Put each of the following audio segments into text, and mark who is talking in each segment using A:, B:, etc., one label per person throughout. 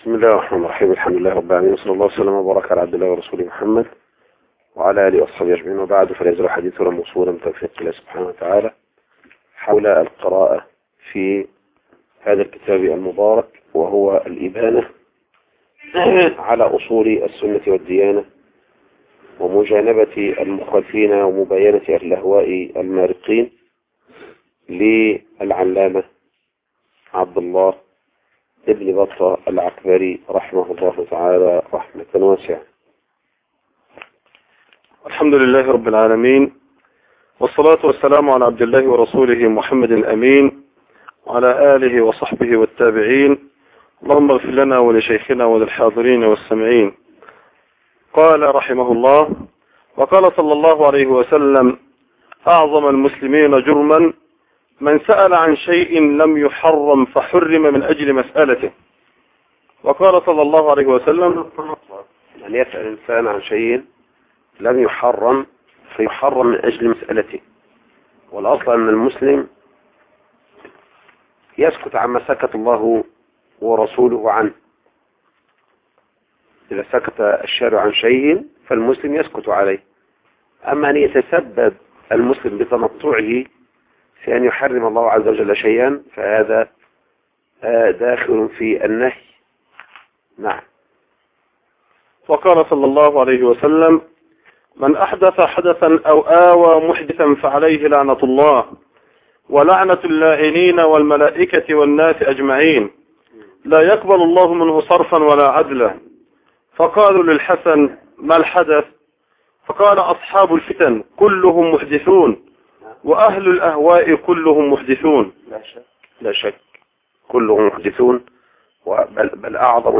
A: بسم الله الرحمن الرحيم. الحمد لله رب العالمين، صلى الله وسلم وبارك على عبد الله ورسوله محمد وعلى آله وأصحابه أجمعين، وبعد، فلا يزال حديثنا موصولا بتوفيق الله سبحانه وتعالى حول القراءة في هذا الكتاب المبارك، وهو الإبانة على أصول السنة والديانة ومجانبة المخالفين ومباينة أهل الأهواء المارقين، للعلامة عبد الله ابن بطة العكبري رحمه الله تعالى رحمة واسعة. الحمد لله رب العالمين، والصلاة والسلام على عبد الله ورسوله محمد الأمين وعلى آله وصحبه والتابعين. اللهم اغفر لنا ولشيخنا وللحاضرين والسامعين. قال رحمه الله: وقال صلى الله عليه وسلم: أعظم المسلمين جرما من سأل عن شيء لم يحرم فحرم من أجل مسألته. وقال صلى الله عليه وسلم: أن يسأل الإنسان عن شيء لم يحرم فيحرم من أجل مسألته. والأصل أن المسلم يسكت عما سكت الله ورسوله عنه. إذا سكت الشارع عن شيء فالمسلم يسكت عليه. أما أن يتسبب المسلم بتنطعه في أن يحرم الله عز وجل شيئا فهذا داخل في النهي. نعم.
B: وقال صلى الله عليه وسلم: من أحدث حدثا أو آوى محدثا فعليه لعنة الله ولعنة اللاعنين والملائكة والناس أجمعين، لا يقبل الله منه صرفا ولا عدلا. فقالوا للحسن: ما الحدث؟ فقال: أصحاب الفتن كلهم محدثون وأهل الأهواء كلهم محدثون.
A: لا شك كلهم محدثون، بل أعظم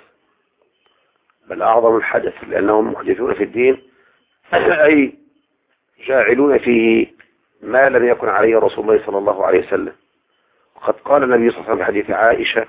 A: الحدث لأنهم محدثون في الدين، أي جاعلون فيه ما لم يكن عليه رسول الله صلى الله عليه وسلم. وقد قال النبي صلى الله عليه وسلم في حديث عائشة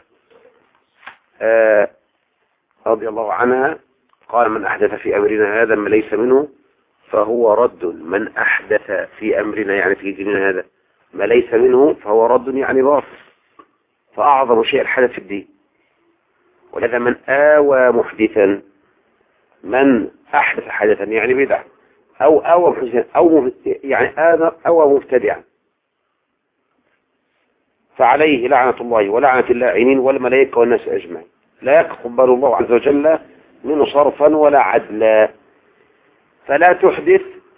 A: رضي الله عنها، قال: من أحدث في أمرنا هذا ما ليس منه فهو رد. من أحدث في أمرنا يعني في ديننا هذا ما ليس منه فهو رد، يعني باطل. فأعظم شيء الحدث في الدين. ولذا من آوى محدثا، من أحدث حدثا يعني بدعة، أو آوى محدثا يعني آوى مبتدعا، فعليه لعنة الله ولعنة اللاعنين والملائكة والناس أجمعين، لا يقبل الله عز وجل منه صرفا ولا عدلا. فلا تحدث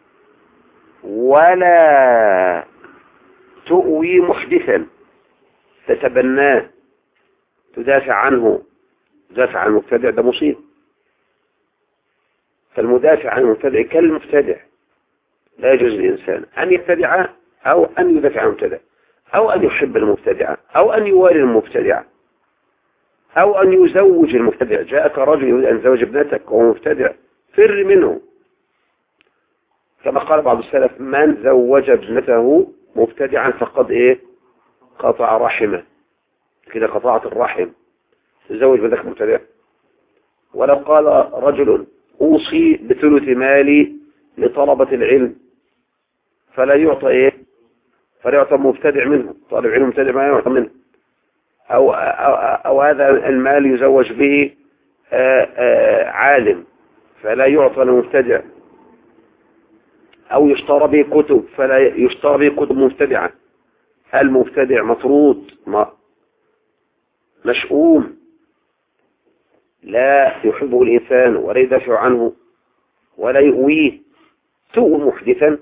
A: ولا تؤوي محدثا تتبناه تدافع عنه. تدافع عن المبتدع ده مصيب. فالمدافع عن المبتدع كالمبتدع. لا يجوز للإنسان أن يبتدع أو أن يدافع عن المبتدع أو أن يحب المبتدع أو أن يوالي المبتدع أو أن يزوج المبتدع. جاءك رجل يريد أن يزوج ابنتك وهو مبتدع، فر منه. كما قال بعض السلف: من زوج ابنته مبتدعا فقد قطع رحمه. كده قطعت الرحم. تزوج ابنتك مبتدع. ولو قال رجل: أوصي بثلث مالي لطلبة العلم، فلا يعطى فلا يعطى مبتدع منه. طالب علم مبتدع ما يعطى منه. أو هذا المال يزوج به عالم، فلا يعطى لمبتدع. أو يشترى به كتب، فلا يشترى به كتب مبتدعة. المبتدع مطرود مشؤوم، لا يحبه الإنسان ولا يدافع عنه ولا يؤويه. تؤوي محدثا،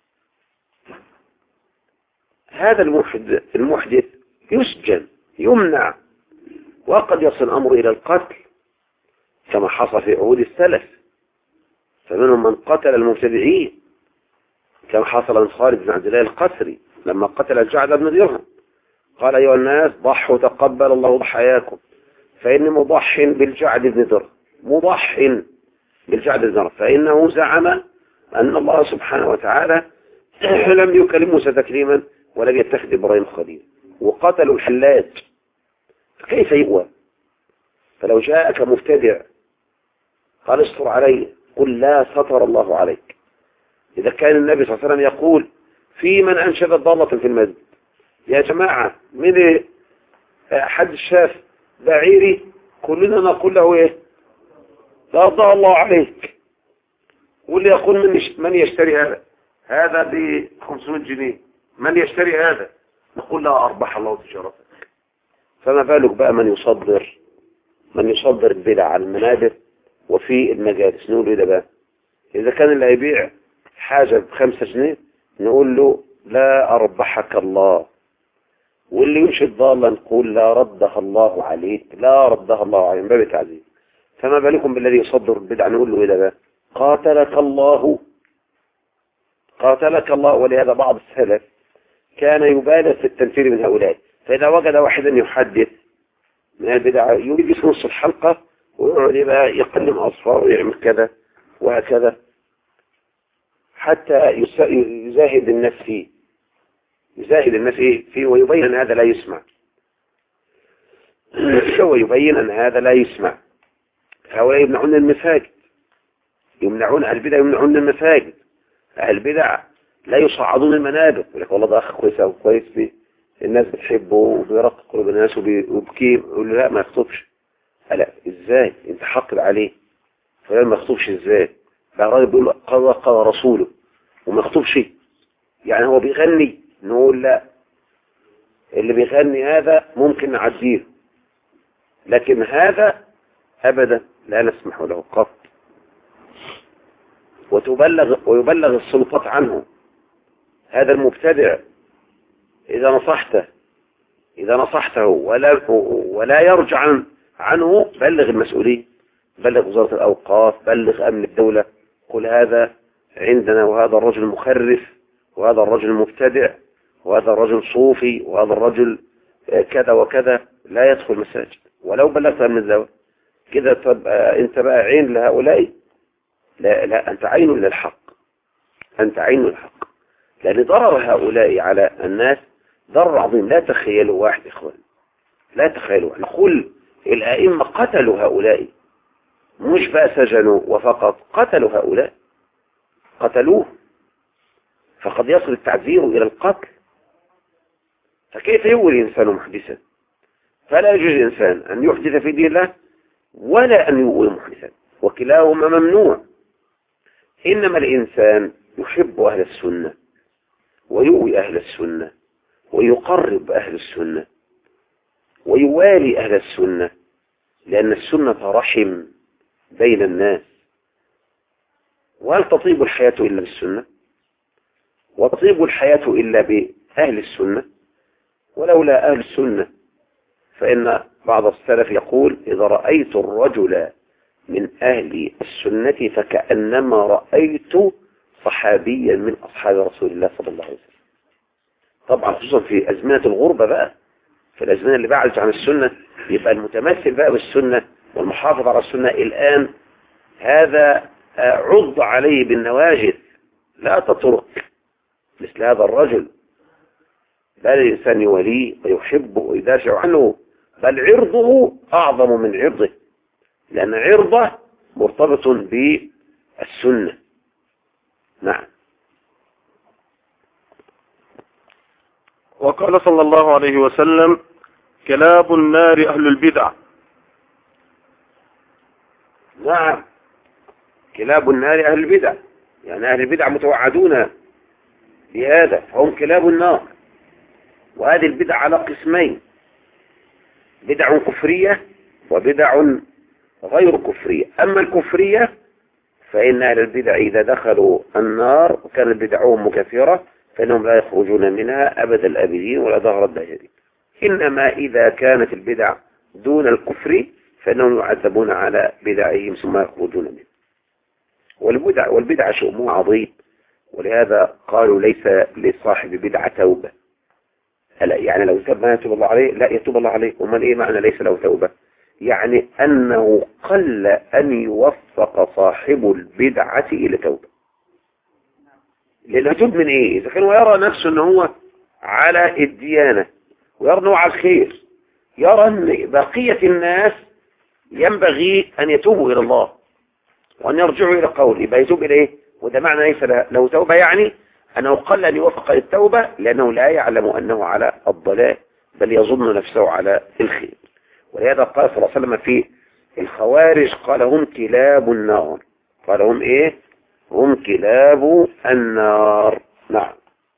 A: هذا المحدث يسجن يمنع، وقد يصل الأمر إلى القتل كما حصل في عهود السلف. فمنهم من قتل المبتدعين كما حصل من خالد بن عبد الله القسري لما قتل الجعد بن درهم. قال: أيها الناس ضحوا تقبل الله ضحاياكم، فإني مضح بالجعد بن درهم. مضح بالجعد بن درهم، فإنه زعم أن الله سبحانه وتعالى لم يكلم موسى تكليما ولم يتخذ إبراهيم خليلا. وقتلوا الحلاج، فكيف يؤوى؟ فلو جاءك مبتدع قال: استر علي، قل: لا ستر الله عليك. إذا كان النبي صلى الله عليه وسلم يقول في من أنشد ضالة في المسجد: يا جماعة، من حد شاف بعيري كلنا نقول له ايه؟ لا رضى الله عليك. واللي يقول من يشتري هذا ب 500 جنيه، من يشتري هذا؟ نقول له أربح الله تجارتك. فما بالك بقى من يصدر البدع على المنابر وفي المجالس. نقول له ده بقى إذا كان اللي هيبيع حاجة ب5 جنيه نقول له لا أربحك الله، واللي ينشد ضالا نقول لا ردها الله عليك، لا ردها الله عليك، من باب التعذيب. فما بالكم بالذي يصدر البدع نقول له إيه ده بقى؟ قاتلك الله، قاتلك الله. ولهذا بعض السلف كان يبالغ في التنفير من هؤلاء، فإذا وجد واحدا يحدث من البدع يريد في نص الحلقة ويقعد بقى يقلم أصفار ويعمل كذا وهكذا حتى يزاهد الناس فيه، يزاهد الناس فيه ويبين أن هذا لا يسمع، ويبين أن هذا لا يسمع. هؤلاء يمنعون المساجد، يمنعون البدع، يمنعون المساجد. البدع لا يصعدون المنابر، يقول لك والله ده أخ كويس أو كويس فيه الناس بتحبه وبيرقق قلوب الناس وبكي، يقول له لا ما يخطبش. لا ازاي انت حقد عليه؟ فلان ما يخطبش ازاي؟ ده راجل بيقول قال رسوله وما يخطبش، يعني هو بيغني. نقول لا، اللي بيغني هذا ممكن نعديه، لكن هذا ابدا لا نسمح له قط. ويبلغ السلطات عنه. هذا المبتدع إذا نصحته ولا يرجع عنه بلغ المسؤولين، بلغ وزارة الأوقاف، بلغ أمن الدولة، قل هذا عندنا وهذا الرجل مخرف وهذا الرجل مبتدع وهذا الرجل صوفي وهذا الرجل كذا وكذا، لا يدخل مساجد. ولو بلغت أمن الدولة كده تبقى أنت بقى عين لهؤلاء. لا أنت عين للحق، أنت عين للحق، لأن ضرر هؤلاء على الناس ضرر عظيم. لا تخيلوا واحد إخوان، لا تخيلوا، نقول الأئمة قتلوا هؤلاء، مش بقى سجنوا وفقط، قتلوا هؤلاء، قتلوه، فقد يصل التعذير إلى القتل. فكيف يولي الإنسان محدثا؟ فلا يجوز الإنسان أن يحدث في دين الله ولا أن يؤوي محدثا، وكلاهما ممنوع. إنما الإنسان يحب أهل السنة ويؤوي أهل السنة ويقرب أهل السنة ويوالي أهل السنة، لأن السنة رحم بين الناس. وهل تطيب الحياة إلا بالسنة؟ وتطيب الحياة إلا بأهل السنة؟ ولولا أهل السنة فإن بعض السلف يقول إذا رأيت الرجل من أهل السنة فكأنما رأيت صحابيا من أصحاب رسول الله صلى الله عليه وسلم. طبعا خصوصا في أزمنة الغربة بقى، في الأزمنة اللي بعدت عن السنة، يبقى المتمثل بقى بالسنة والمحافظ على السنة الآن هذا عض عليه بالنواجذ. لا تترك مثل هذا الرجل، بل الإنسان يوليه ويحبه ويدافع عنه، بل عرضه أعظم من عرضه، لأن عرضه مرتبط بالسنة. نعم.
B: وقال صلى الله عليه وسلم كلاب النار أهل البدع.
A: نعم، كلاب النار أهل البدع، يعني أهل البدع متوعدون بهذا، فهم كلاب النار. وهذه البدع على قسمين: بدع كفرية وبدع غير كفرية. أما الكفرية فإن أهل البدع إذا دخلوا النار وكانت بدعهم مكفرة فإنهم لا يخرجون منها أبد الآبدين ولا دهر الداهرين. إنما إذا كانت البدع دون الكفر فإنهم يعذبون على بدعهم ثم يخرجون منها. والبدع شؤم عظيم، ولهذا قالوا ليس لصاحب بدعة توبة. يعني لو تاب ما يتوب الله عليه، لا يتوب الله عليه. ومن إيه معنى ليس له توبة؟ يعني أنه قل أن يوفق صاحب البدعة إلى توبة. لأنه يتوب من إيه؟ إذا كان يرى نفسه أنه هو على الديانة ويرى أنه على الخير، يرى أن بقية الناس ينبغي أن يتوبوا إلى الله وأن يرجعوا إلى قول، يبقى يتوب إلى إيه؟ وده معنى ليس له توبة، يعني أنه قل أن يوفق التوبة لأنه لا يعلم أنه على الضلال بل يظن نفسه على الخير. ولهذا قال صلى الله عليه وسلم في الخوارج قال هم كلاب النار. قال هم ايه؟ هم كلاب النار. نعم.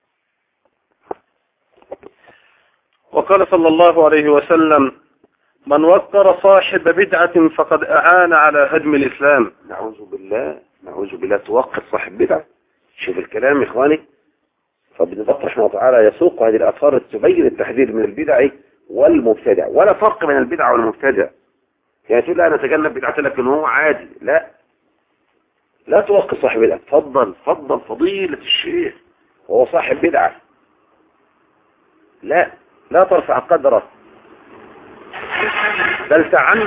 B: وقال صلى الله عليه وسلم من وقر صاحب بدعة فقد أعان على هدم الإسلام.
A: نعوذ بالله، نعوذ بالله. توقف صاحب بدعة. شوف الكلام يا إخواني. فابن بطل رحمه الله تعالى يسوق هذه الآثار تبين التحذير من البدع والمبتدع، ولا فرق بين البدع والمبتدع. يعني تقول لا أنا أتجنب بدعة لكن هو عادي، لا، لا توقف صاحب بدعة. تفضل فضل فضيلة الشيخ وهو صاحب بدعة، لا، لا ترفع قدره، بل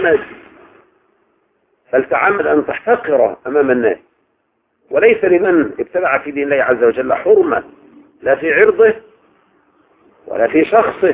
A: تعمد أن تحتقره أمام الناس. وليس لمن ابتدع في دين الله عز وجل حرمة، لا في عرضه ولا في شخصه،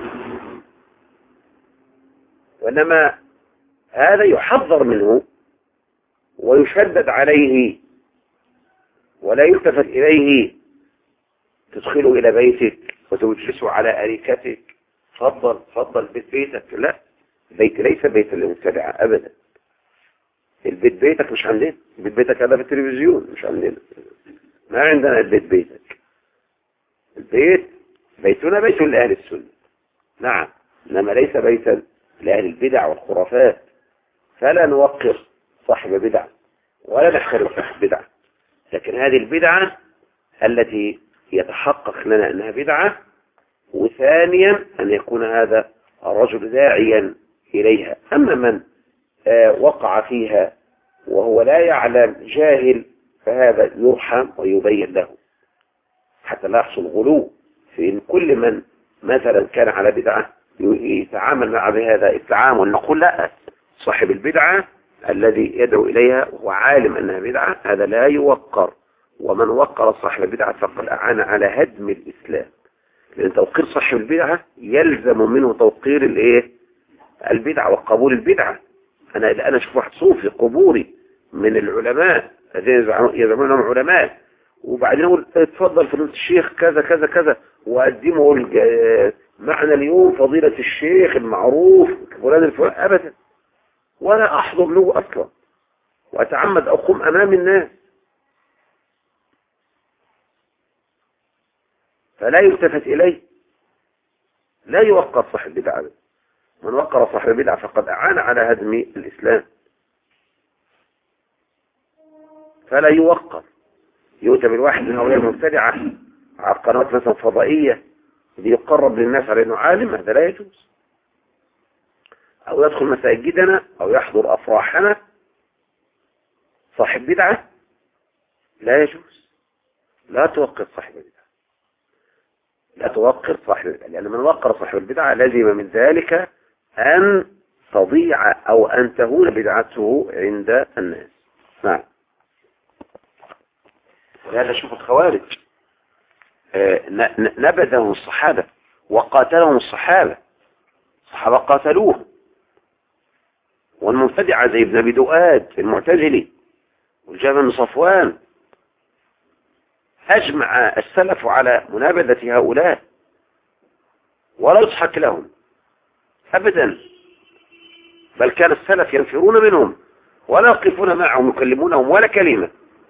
A: وإنما هذا يحذر منه ويشدد عليه ولا يلتفت إليه. تدخله إلى بيتك وتجلسه على أريكتك، فضل بيتك، لا، بيت ليس بيت المبتدع أبدا. البيت بيتك مش عندنا، البيت بيتك هذا في التلفزيون مش عندنا، ما عندنا البيت بيتك. البيت بيتنا بيت لأهل السنة، نعم، إنما ليس بيتا لأهل البدع والخرافات. فلا نوقر صاحب بدعة ولا نحترم صاحب بدعة، لكن هذه البدعة التي يتحقق لنا أنها بدعة، وثانيا أن يكون هذا الرجل داعيا إليها. أما من وقع فيها وهو لا يعلم جاهل فهذا يرحم ويبين له حتى لا يحصل غلو في إن كل من مثلا كان على بدعة يتعامل مع بهذا التعامل. نقول لا، صاحب البدعة الذي يدعو إليها وهو عالم أنها بدعة هذا لا يوقر، ومن وقر صاحب البدعة فقد أعان على هدم الإسلام، لأن توقير صاحب البدعة يلزم منه توقير البدعة وقبول البدعة. أنا أشوف واحد صوفي قبوري من العلماء الذين يزعمون أنهم علماء، وبعدين أقول اتفضل فضيلة الشيخ كذا كذا كذا، وأقدمه معنى اليوم فضيلة الشيخ المعروف فلان الفلان، أبدا، ولا أحضر له أصلا، وأتعمد أقوم أمام الناس. فلا يلتفت إليه، لا يوقر صاحب بدعة. من وقر صاحب بدعة فقد أعان على هدم الإسلام. فلا يوقر. يؤتى بالواحد من هؤلاء المبتدعة على قنوات مثلا فضائية ليقرب للناس على أنه عالم، هذا لا يجوز. أو يدخل مساجدنا أو يحضر أفراحنا صاحب بدعة، لا يجوز. لا توقر صاحب بدعة، لا توقر صاحب البدعة، لأن من وقر صاحب البدعة لازم من ذلك أن تضيع أو أن تهون بدعته عند الناس. نعم. هذا شوف الخوارج نبذهم الصحابة وقاتلهم الصحابة قاتلوه. والمبتدعة زي ابن أبي دؤاد المعتزلي والجابر بن صفوان أجمع السلف على منابذة هؤلاء ولا يضحك لهم أبدا، بل كان السلف ينفرون منهم ولا يقفون معهم يكلمونهم ولا كلمة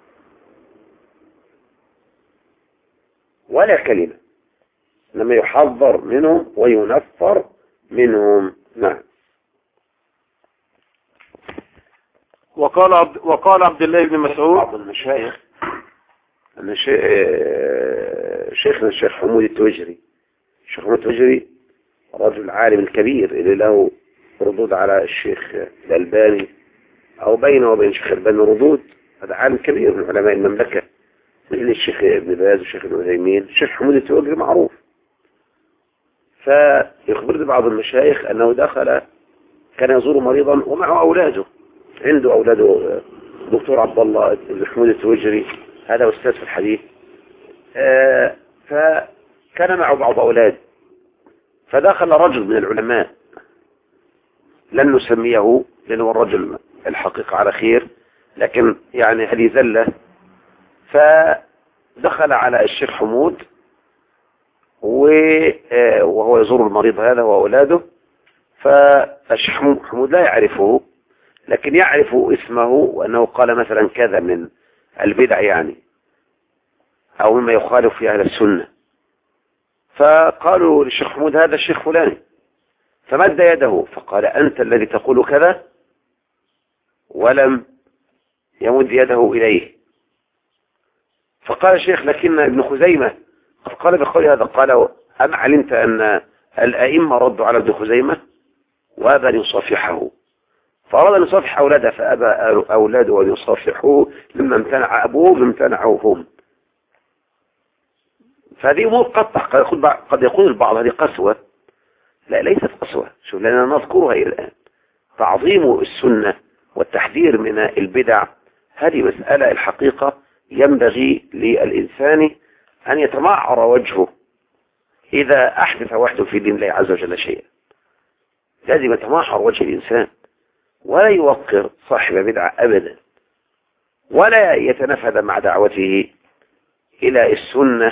A: ولا كلمة، إنما يحذر منهم وينفر منهم. نعم.
B: وقال عبد الله بن مسعود
A: بعض المشايخ شيخنا الشيخ حمود التوجري، الشيخ حمود التوجري رجل عالم كبير اللي له ردود على الشيخ الألباني أو بينه وبين الشيخ الألباني ردود. هذا عالم كبير من علماء المملكة مثل الشيخ ابن باز والشيخ ابن عثيمين. الشيخ حمود التوجري معروف. فيخبرني بعض المشايخ أنه كان يزور مريضا ومعه أولاده، عنده أولاده دكتور عبد الله بن حمود التوجري، هذا أستاذ في الحديث. فكان معه بعض أولاده، فدخل رجل من العلماء لن نسميه لأنه الرجل الحقيقة على خير، لكن يعني هذه زلة. فدخل على الشيخ حمود وهو يزور المريض هذا وأولاده، فالشيخ محمود لا يعرفه، لكن يعرف اسمه وأنه قال مثلا كذا من البدع يعني، أو مما يخالف في أهل السنة. فقالوا للشيخ محمود هذا الشيخ فلاني، فمد يده فقال أنت الذي تقول كذا، ولم يمد يده إليه. فقال الشيخ لكن ابن خزيمة قال بقول هذا، قال أم علمت أن الأئمة ردوا على ابن خزيمة وأبى أن يصافحه، فأراد أن يصافح أولاده فأبى أولاده أن يصافحوه، لما امتنع أبوه امتنعوا هم. فهذه أمور قد يقول البعض هذه قسوة. لا، ليست قسوة. شوف، لأننا نذكرها إلى الآن. تعظيم السنة والتحذير من البدع هذه مسألة الحقيقة ينبغي للإنسان أن يتمعر وجهه إذا أحدث واحد في دين الله عز وجل شيئا. لازم يتمعر وجه الإنسان ولا يوقر صاحب بدعة أبدا، ولا يتنفذ مع دعوته إلى السنة.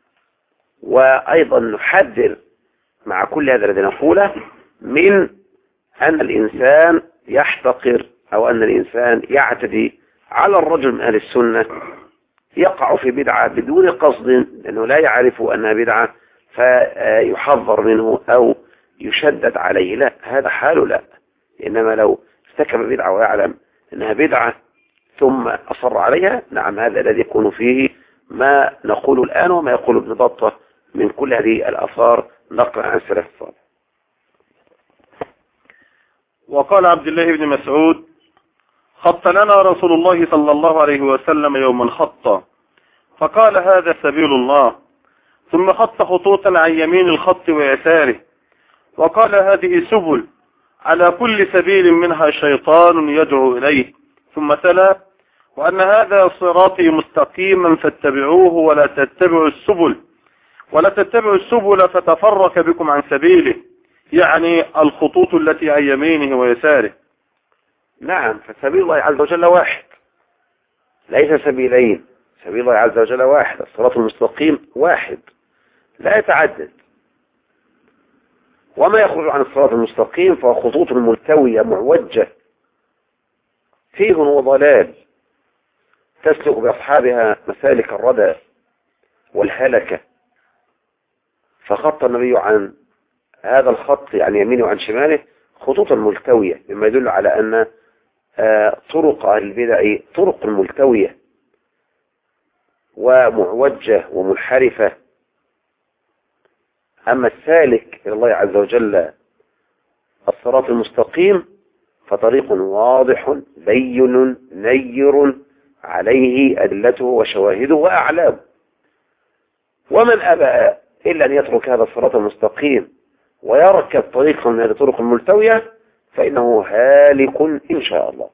A: وأيضا نحذر مع كل هذا الذي نقوله من أن الإنسان يحتقر أو أن الإنسان يعتدي على الرجل من أهل السنة يقع في بدعة بدون قصد، لأنه لا يعرف أنها بدعة فيحذر منه أو يشدد عليه. لا، هذا حاله لا. إنما لو ارتكب بدعة ويعلم أنها بدعة ثم أصر عليها، نعم، هذا الذي يكون فيه ما نقول الآن وما يقول ابن بطة من كل هذه الآثار نقل عن السلف الصالح.
B: وقال عبد الله بن مسعود: خط لنا رسول الله صلى الله عليه وسلم يوما خطا، فقال هذا سبيل الله، ثم خط خطوطا عن يمين الخط ويساره، وقال هذه سبل، على كل سبيل منها شيطان يدعو إليه، ثم تلا: وأن هذا صراطي مستقيما فاتبعوه ولا تتبعوا السبل فتفرق بكم عن سبيله، يعني الخطوط التي عن يمينه ويساره.
A: نعم، فسبيل الله عز وجل واحد، ليس سبيلين. سبيل الله عز وجل واحد، الصراط المستقيم واحد لا يتعدد. وما يخرج عن الصراط المستقيم فهو خطوط ملتوية معوجة فيه وضلال تسلك بأصحابها مسالك الردى والهلكة. فخط النبي عن هذا الخط عن يمينه وعن شماله خطوطا ملتوية، مما يدل على أن طرق أهل البدع طرق ملتوية ومعوجة ومنحرفة. أما السالك إلى الله عز وجل الصراط المستقيم فطريق واضح بين نير عليه أدلته وشواهده وأعلامه. ومن أبى إلا أن يترك هذا الصراط المستقيم ويركب طريقا من هذه الطرق الملتوية فإنه هالك إن شاء الله.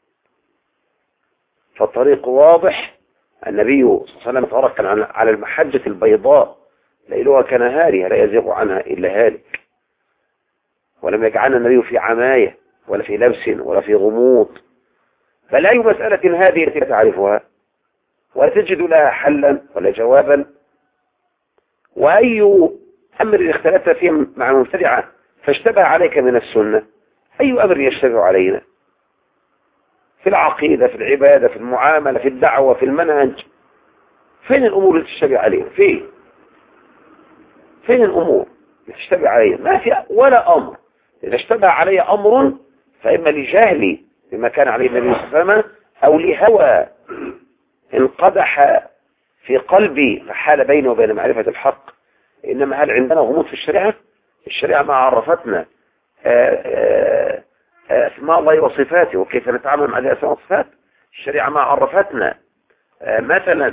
A: فالطريق واضح. النبي صلى الله عليه وسلم ترك على المحجة البيضاء ليلها كنهارها لا يزيغ عنها إلا هالك، ولم يجعلنا النبي في عماية ولا في لبس ولا في غموض. بل أي مسألة هذه التي تعرفها ولا تجد لها حلا ولا جوابا، وأي أمر اختلفت فيه مع المبتدعة فاشتبه عليك من السنة، أي أمر يشتبه علينا في العقيدة، في العبادة، في المعاملة، في الدعوة، في المنهج؟ فين الأمور اللي تشتبه علينا؟ فين الأمور اللي تشتبه علينا؟ ما في ولا أمر. إذا اشتبه علي أمر فإما لجهلي بما كان عليه النبي صلى الله عليه وسلم أو لهوى انقدح في قلبي فحال بيني وبين معرفة الحق. إنما هل عندنا غموض في الشريعة؟ الشريعة ما عرفتنا أسماء الله وصفاته وكيف نتعامل مع هذه الأسماء والصفات. الشريعة ما عرفتنا مثلا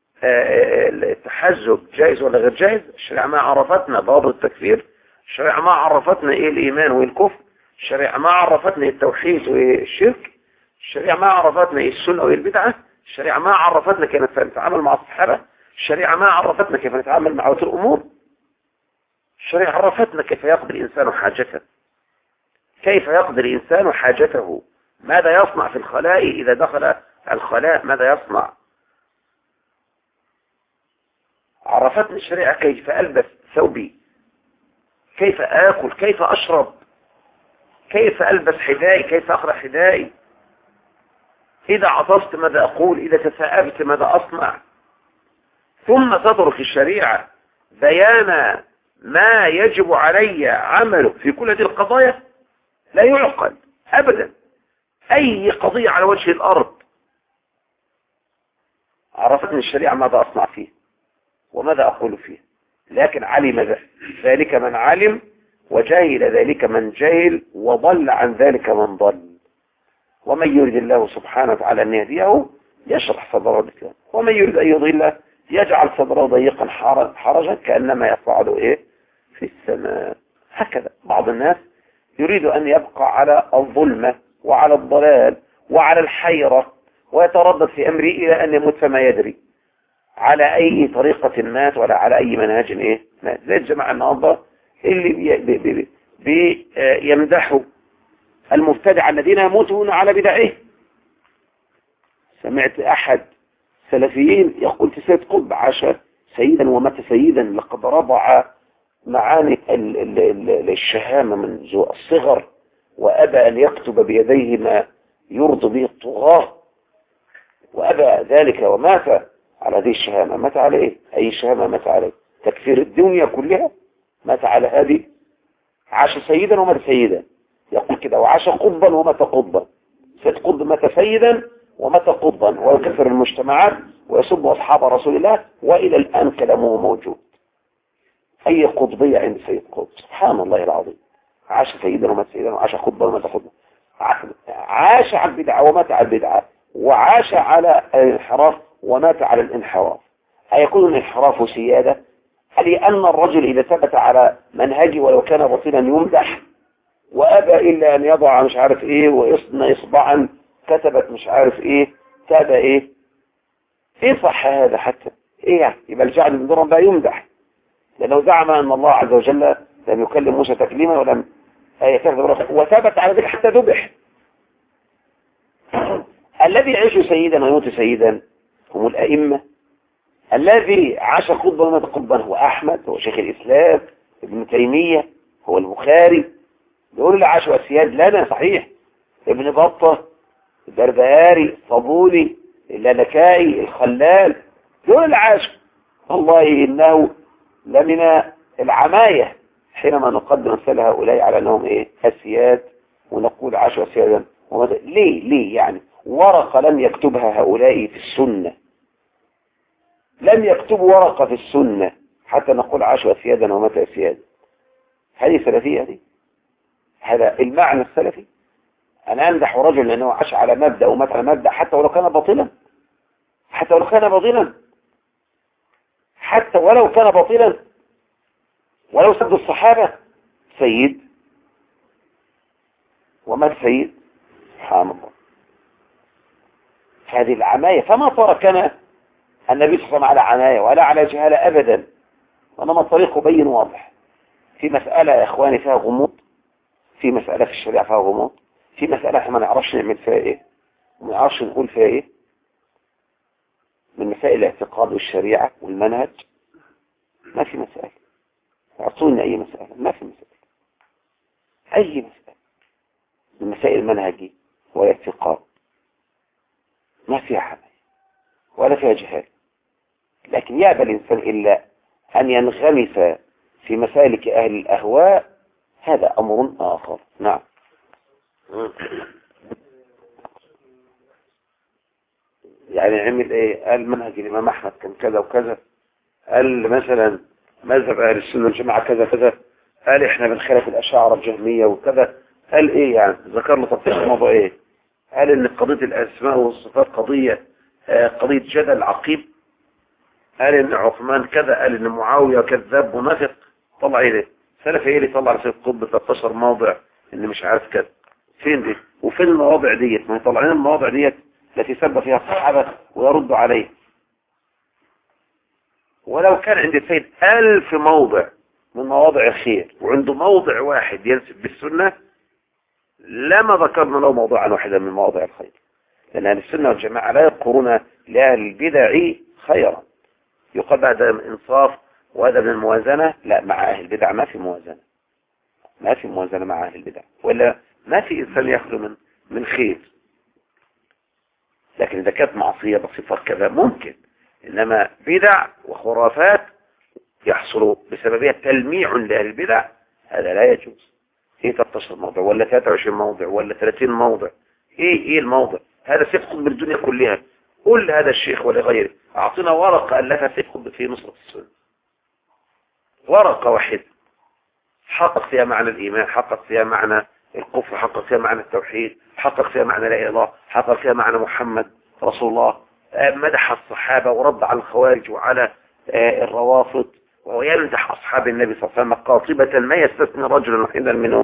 A: التحزب جائز ولا غير جائز. الشريعة ما عرفتنا ضابط التكفير. الشريعة ما عرفتنا إيه الإيمان وإيه الكفر. الشريعة ما عرفتنا إيه التوحيد وإيه الشرك. الشريعة ما عرفتنا إيه السنة وإيه البدعة. الشريعة ما عرفتنا كيف نتعامل مع الصحابة. الشريعة ما عرفتنا كيف نتعامل مع وتر الأمور. الشريعة عرفتنا كيف يقضي الإنسان حاجته، كيف يقضي الإنسان حاجته، ماذا يصنع في الخلاء إذا دخل الخلاء، ماذا يصنع. عرفتني الشريعة كيف ألبس ثوبي، كيف آكل، كيف أشرب، كيف ألبس حذائي، كيف أقرأ حذائي، إذا عطست ماذا أقول، إذا تثاءبت ماذا أصنع. ثم تترك الشريعة بيان ما يجب علي عمله في كل هذه القضايا، لا يعقل أبدا. أي قضية على وجه الأرض عرفتني الشريعة ماذا أصنع فيه وماذا أقول فيه، لكن علم ذلك من علم، وجهل ذلك من جهل، وضل عن ذلك من ضل. ومن يريد الله سبحانه وتعالى أن يهديه يشرح صدره الإسلام، ومن يريد أن يضله يجعل صدره ضيقا حرجا كأنما يصعد في السماء. هكذا بعض الناس يريد أن يبقى على الظلمة وعلى الضلال وعلى الحيرة، ويتردد في أمره إلى أن يموت فما يدري على أي طريقة مات ولا على أي منهج مات. زي الجماعة النهارده اللي يمدحوا المبتدع الذين يموتون على بدعه. سمعت أحد سلفيين يقول في سيد قطب: عاش سيدا ومات سيدا، لقد رضع معاني الشهامة منذ الصغر، وأبى أن يكتب بيديه ما يرضي به الطغاة، وأبى ذلك ومات على هذه الشهامة. مات على إيه؟ أي شهامة مات عليه؟ تكفير الدنيا كلها مات على هذه. عاش سيدا ومات سيدا، يقول كده: وعاش قطبا ومات قطبا. سيد قطب مات سيدا ومات قطبا، ويكفر المجتمعات ويسب أصحاب رسول الله، وإلى الآن كلامه موجود. أي قطبية عند سيد قطب؟ سبحان الله العظيم. عاش سيدا ومات سيدا، وعاش قطبا ومات قطبا. عاش على البدعة ومات على البدعة، وعاش على الانحراف ومات على الانحراف. أيكون الانحراف سيادة؟ لأن الرجل إذا ثبت على منهجه ولو كان باطلا يمدح، وأبى إلا أن يضع مش عارف إيه ويصنع إصبعا كتبت مش عارف إيه تابع إيه صح هذا حتى إيه يعني؟ يبقى الجعل من دون لا يمدح، لأنه زعم أن الله عز وجل لم يكلم موسى تكليما ولم يكذب، وثبت على ذلك حتى ذبح. الذي يعيش سيدا ويموت سيدا هم الأئمة. الذي عاش قطبا ومات قطبا هو أحمد، هو شيخ الإسلام، ابن تيمية، هو البخاري. يقول اللي عاشوا أسياد لنا صحيح، ابن بطة، البربهاري، الصابوني، اللالكائي، الخلال، دول اللي عاشوا. والله إنه لمن العماية حينما نقدم مثل هؤلاء على أنهم أسياد، ونقول عاشوا أسيادا. ليه يعني ورقة لم يكتبها هؤلاء في السنة، لم يكتبوا ورقة في السنة حتى نقول عاشوا أسيادا ومات أسيادا. هذه سلفية دي؟ هذا المعنى السلفي؟ أنا أمدح رجل لأنه عاش على مبدأ ومات على مبدأ حتى ولو كان باطلا، حتى ولو كان باطلا، حتى ولو كان باطلا، ولو سب الصحابة سيد ومات سيد. سبحان الله، هذه العماية. فما تركنا النبي صلى الله عليه وسلم على عناية ولا على جهالة أبدا، وإنما الطريق بين واضح. في مسألة يا إخواني فيها غموض، في مسألة في الشريعة فيها غموض، في مسألة احنا ما نعرفش نعمل فيها ايه وما نعرفش نقول فيها ايه، من مسائل الاعتقاد والشريعة والمنهج. ما في مسألة، اعطونا أي مسألة، ما في مسألة، أي مسألة من مسائل المنهج والاعتقاد ما فيها حماية ولا فيها جهال. لكن يأبى الإنسان إلا أن ينغمس في مسالك أهل الأهواء، هذا أمر آخر. نعم. يعني عمل ايه؟ قال منهج الإمام أحمد كان كذا وكذا، قال مثلا مذهب أهل السنة والجماعة كذا كذا، قال إحنا بنخالف الأشاعرة الجهمية وكذا. قال إيه يعني؟ ذكر له تطبيق الموضوع إيه؟ قال إن قضية الأسماء والصفات قضية جدل عقيم. قال إن عثمان كذا، قال إن معاوية كذاب منافق. طلع إيه ده؟ سلف إيه اللي طلع على سيد قطب 13 موضع إن مش عارف كذا؟ فين دي؟ وفين المواضع ديت؟ ما يطلعين المواضع ديت التي سب فيها الصحابة ويرد عليه. ولو كان عند السيد 1000 موضع من مواضع الخير وعنده موضع واحد ينسب بالسنة، لما ذكرنا له موضوعا واحدا من مواضع الخير، لأن أهل السنة والجماعة لا يذكرون لأهل البدع خيرا. يقال هذا من إنصاف وهذا من الموازنة. لا، مع أهل البدع ما في موازنة، ما في موازنة مع أهل البدع، ولا ما في إنسان يخلو من خير. لكن إذا كانت معصية بسيطة كذا ممكن، إنما بدع وخرافات يحصل بسببها تلميع لأهل البدع، هذا لا يجوز. ايه 13 موضع ولا 23 موضع ولا 30 موضع؟ ايه الموضع؟ هذا سيف قطب الدنيا كلها. قل هذا الشيخ ولغيره اعطينا ورقة ألفها سيف قطب في نصرة السنة، ورقة واحدة حقق فيها معنى الإيمان، حقق فيها معنى الكفر، حقق فيها معنى التوحيد، حقق فيها معنى لا إله إلا الله، حقق فيها معنى محمد رسول الله، مدح الصحابة ورد على الخوارج وعلى الروافض، ويمدح أصحاب النبي صلى الله عليه وسلم قاطبة ما يستثني رجلا واحدا منهم.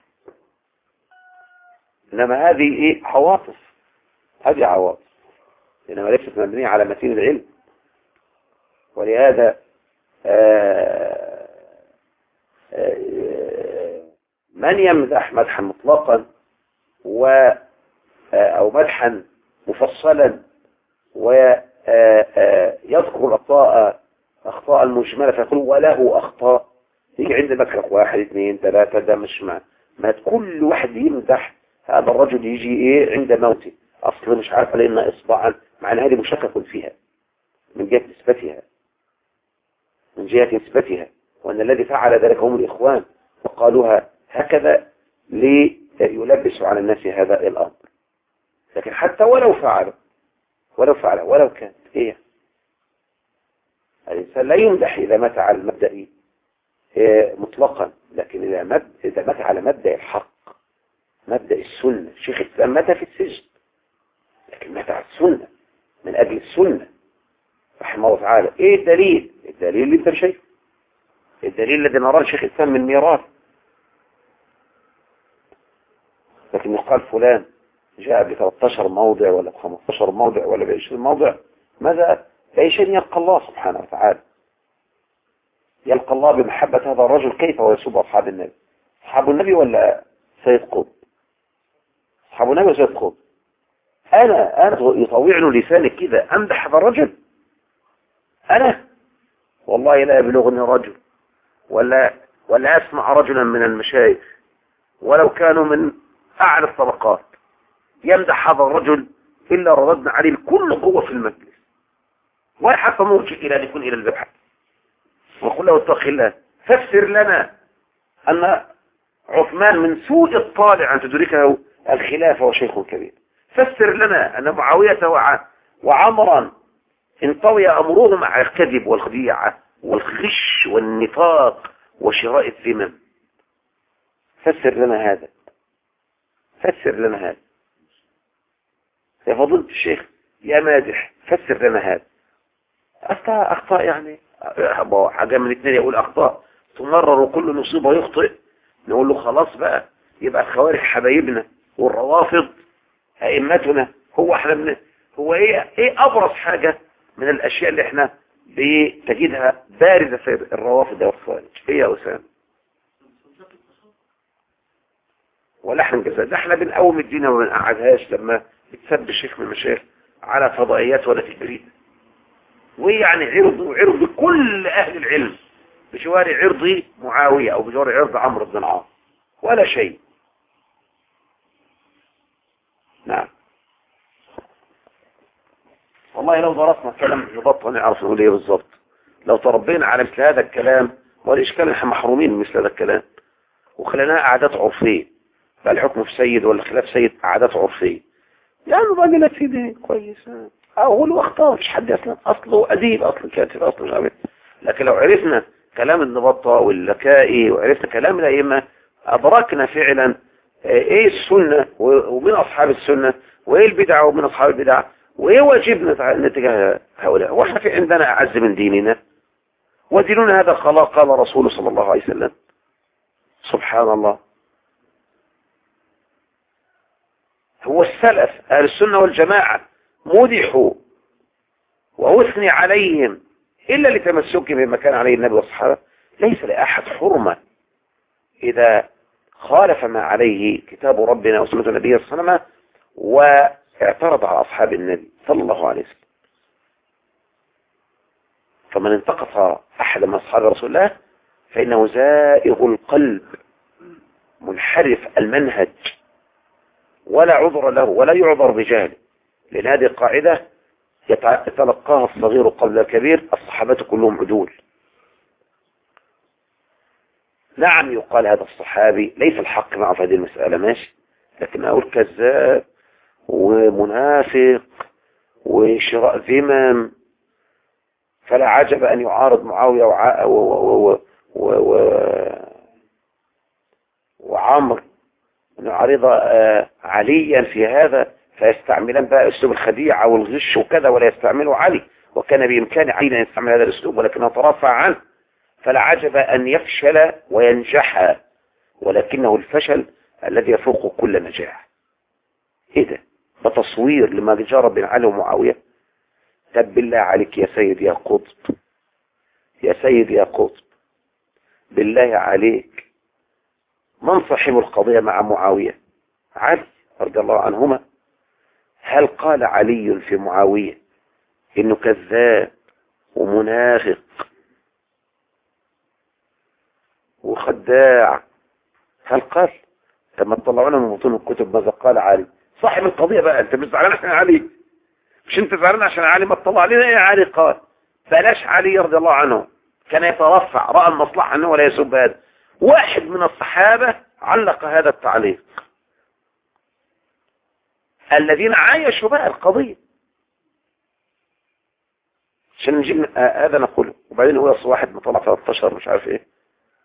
A: إنما هذه إيه؟ عواطف، هذه عواطف، إنما ليست مبنية على متين العلم. ولهذا من يمدح مدحا مطلقا أو مدحا مفصلا ويذكر أخطاء المجملة فيقول وله أخطاء، يجي عند مكرك 1 2 3، ده مش ما كل واحد يمدح هذا الرجل يجي إيه عند موته أصلا مش عارف علينا إصبعا، مع أن هذه مشكك فيها من جهة نسبتها، وأن الذي فعل ذلك هم الإخوان وقالوها هكذا ليلبسوا على الناس هذا الأمر. لكن حتى ولو فعل ولو كان إيه، الإنسان لا يمدح إذا مات على المبدأ مطلقا، لكن إذا مات على مبدأ الحق، مبدأ السنة. شيخ الإسلام مات في السجن لكن مات على السنة من أجل السنة رحمه الله تعالى. إيه الدليل اللي أنت شايفه، الدليل الذي نراه شيخ الإسلام من ميراث. لكن يقال فلان جاء ب 13 موضع ولا ب 15 موضع ولا ب 20 موضع، ماذا؟ أي شيء يلقى الله سبحانه وتعالى، يلقى الله بمحبة هذا الرجل. كيف ويسب أصحاب النبي؟ أصحاب النبي ولا سيد قطب؟ أصحاب النبي وسيد قطب. أنا يطوعني لساني كذا أمدح هذا الرجل؟ أنا والله لا يبلغني رجل ولا أسمع رجلا من المشايخ ولو كانوا من أعلى الطبقات يمدح هذا الرجل إلا رددنا عليه بكل قوة في المجلس، ولا حتى مرجع إلى أن يكون إلى الذبح. وقل له اتق الله، فسر لنا أن عثمان من سوء الطالع أن تدركه الخلافة وشيخ كبير. فسر لنا أن معاوية وعمرا انطوي أمرهم مع الكذب والخديعة والغش والنفاق وشراء الذمم. فسر لنا هذا، فسر لنا هذا يا فضيلة الشيخ يا مادح، فسر لنا هذا. أخطاء يعني حاجة من اثنين، يقول أخطاء تمرر وكل مصيبة يخطئ، نقول له خلاص بقى يبقى الخوارج حبايبنا والروافض أئمتنا. هو ايه أبرز حاجة من الأشياء اللي احنا بتجدها بارزة في الروافض والخوارج؟ ايه يا أسامة؟ ولحن جزاء. ده احنا بنقوم الدين وما بنقعدهاش لما بتسب الشيخ من المشايخ على فضائيات ولا تجريد، ويعني عرض كل أهل العلم بجوار عرض معاوية أو بجوار عرض عمرو بن العاص ولا شيء. نعم والله لو درسنا كلام نبطل نعرف نقول ايه بالظبط. لو تربينا على مثل هذا الكلام، والإشكال نحن محرومين من مثل هذا الكلام وخليناها عادات عرفية، بقى الحكم في سيد ولا خلاف سيد عادات عرفية. يعني راجل سيدي كويس أقول واختار، مش حد أصله أديب، أصله كاتب، أصله شعبي. لكن لو عرفنا كلام النبطة واللكائي وعرفنا كلام الأئمة أدركنا فعلا إيه السنة ومن أصحاب السنة، وإيه البدع ومن أصحاب البدع، وإيه واجبنا نتجاه هؤلاء. وإحنا في عندنا أعز من ديننا، وديننا هذا قال رسوله صلى الله عليه وسلم. سبحان الله. هو السلف أهل السنة والجماعة مدحوا وأثني عليهم إلا لتمسكهم بما كان عليه النبي والصحابة. ليس لأحد حرمة إذا خالف ما عليه كتاب ربنا وسنة النبي صلى الله عليه وسلم واعترض على أصحاب النبي صلى الله عليه وسلم. فمن انتقص أحد من أصحاب رسول الله فإنه زائغ القلب منحرف المنهج ولا عذر له ولا يعذر بجهله، لأن هذه القاعدة يتلقاها الصغير قبل الكبير، الصحابة كلهم عدول. نعم يقال هذا الصحابي ليس الحق معه في هذه المسألة، ماشي، لكن أقول كذاب ومنافق وشراء ذمم، فلا عجب أن يعارض معاوية وعمر، أن يعارض عليا في هذا، فيستعملان بقى أسلوب الخديعة والغش وكذا، ولا يستعمله علي، وكان بإمكان علي أن يستعمل هذا الأسلوب ولكنه ترفع عنه، فلا عجب أن يفشل وينجح، ولكنه الفشل الذي يفوق كل نجاح. إيه ده تصوير لما جرى بين علي ومعاوية. طب بالله عليك يا سيد يا قطب، يا سيد يا قطب، بالله عليك، من صاحب القضية مع معاوية؟ علي رضي الله عنهما. هل قال علي في معاوية إنه كذاب ومنافق وخداع؟ هل قال؟ لما تطلعونا من بطون الكتب ماذا قال علي صاحب القضية بقى؟ انت مش زعلان عشان علي؟ مش انت زعلان عشان علي؟ ما تطلع لنا ايه علي قال؟ بلاش علي رضي الله عنه، كان يترفع، رأى المصلحة انه ولا يسب هذا. واحد من الصحابة علق هذا التعليق، الذين عايشوا بقى القضية، عشان نجيب هذا نقوله. وبعدين هو واحد مطلع 13 مش عارف ايه،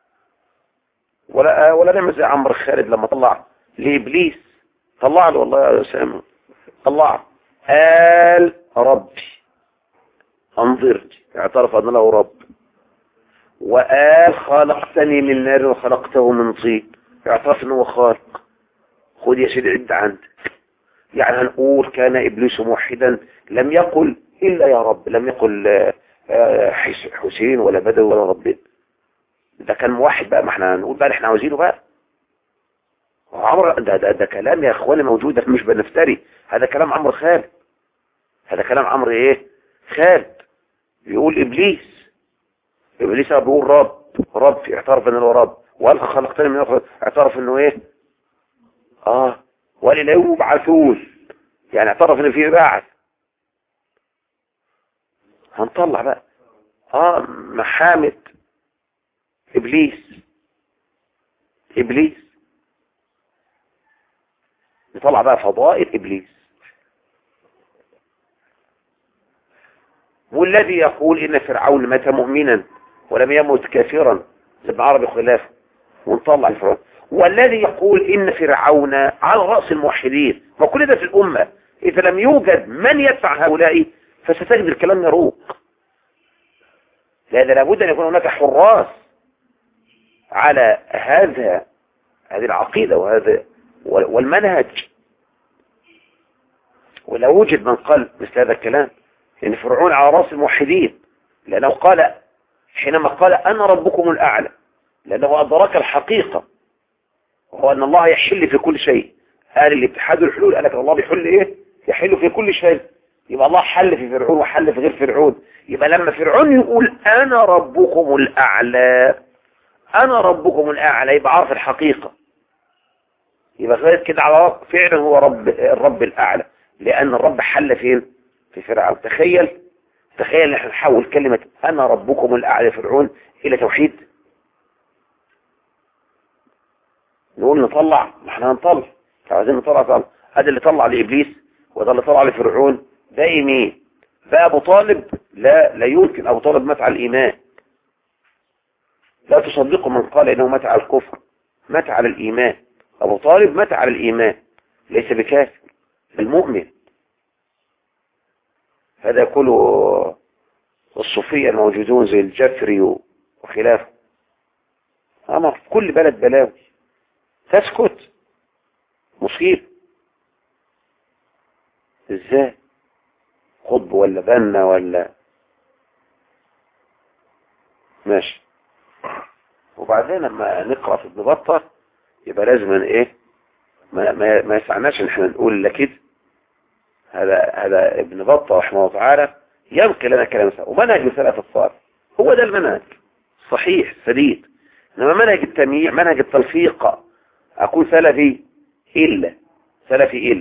A: ولا نعمل زي عمرو خالد لما طلع لإبليس، طلع له والله يا سامي، طلع قال ربي انظرني، اعترف ان له رب، وقال خلقتني من نار وخلقته من طين، اعترف ان هو خالق. خد يا سيدي عد عندك، يعني هنقول كان ابليس موحدا، لم يقل الا يا رب، لم يقل حسين ولا بدوي ولا ربنا، ده كان موحد بقى. ما احنا هنقول بقى احنا عاوزينه بقى. عمرو ده كلام يا اخواني موجود، مش بنفتري، هذا كلام عمرو خالد، هذا كلام عمرو ايه خالد، بيقول ابليس بيقول رب اعترف انه هو رب، وقال خلقتني من نار، اعترف انه ايه وقال لا يبعثون، يعني اعترف ان فيه بعث. هنطلع بقى محامد ابليس نطلع بقى فضائل ابليس. والذي يقول ان فرعون مات مؤمنا ولم يمت كافرا، ابن عربي خلافه، ونطلع فرعون. والذي يقول ان فرعون على رأس الموحدين، وكل ده في الامة، اذا لم يوجد من يدفع هؤلاء فستجد الكلام يروق. لابد ان يكون هناك حراس على هذه العقيدة وهذا والمنهج. ولو وجد من قال مثل هذا الكلام ان فرعون على رأس الموحدين، لانه قال حينما قال انا ربكم الاعلى، لانه ادرك الحقيقة وهو ان الله يحل في كل شيء. قال الاتحاد والحلول، قال لك الله بيحل ايه؟ يحل في كل شيء. يبقى الله حل في فرعون وحل في غير فرعون. يبقى لما فرعون يقول انا ربكم الاعلى، انا ربكم الاعلى، يبقى عارف الحقيقة، يبقى غير كده على فعلا هو الرب الاعلى، لان الرب حل فين؟ في فرعون. تخيل ان احنا نحول كلمة انا ربكم الاعلى فرعون الى توحيد. نقول نطلع، ما احنا هنطلع، عايزين نطلع. هذا اللي طلع لابليس وده اللي طلع لفرعون، ده مين؟ بقى ابو طالب؟ لا يمكن، ابو طالب مات على الايمان. لا تصدقوا من قال انه مات على الكفر، مات على الايمان. ابو طالب مات على الايمان، ليس بكافر، المؤمن. هذا كله الصوفية الموجودون زي الجفري وخلافه. اما في كل بلد بلاوي، تسكت مصيب. ازاي؟ خطب ولا بنا ولا ماشي. وبعدين لما نقرأ في ابن بطة يبقى لازم ايه، ما يسعناش ان احنا نقول الا كده. هذا ابن بطة رحمه الله تعالى ينقل لنا كلام سلف، ومنهج سلف الصالح هو ده المنهج صحيح سديد. انما منهج التمييع، منهج التلفيق، اكون سلفي الا سلفي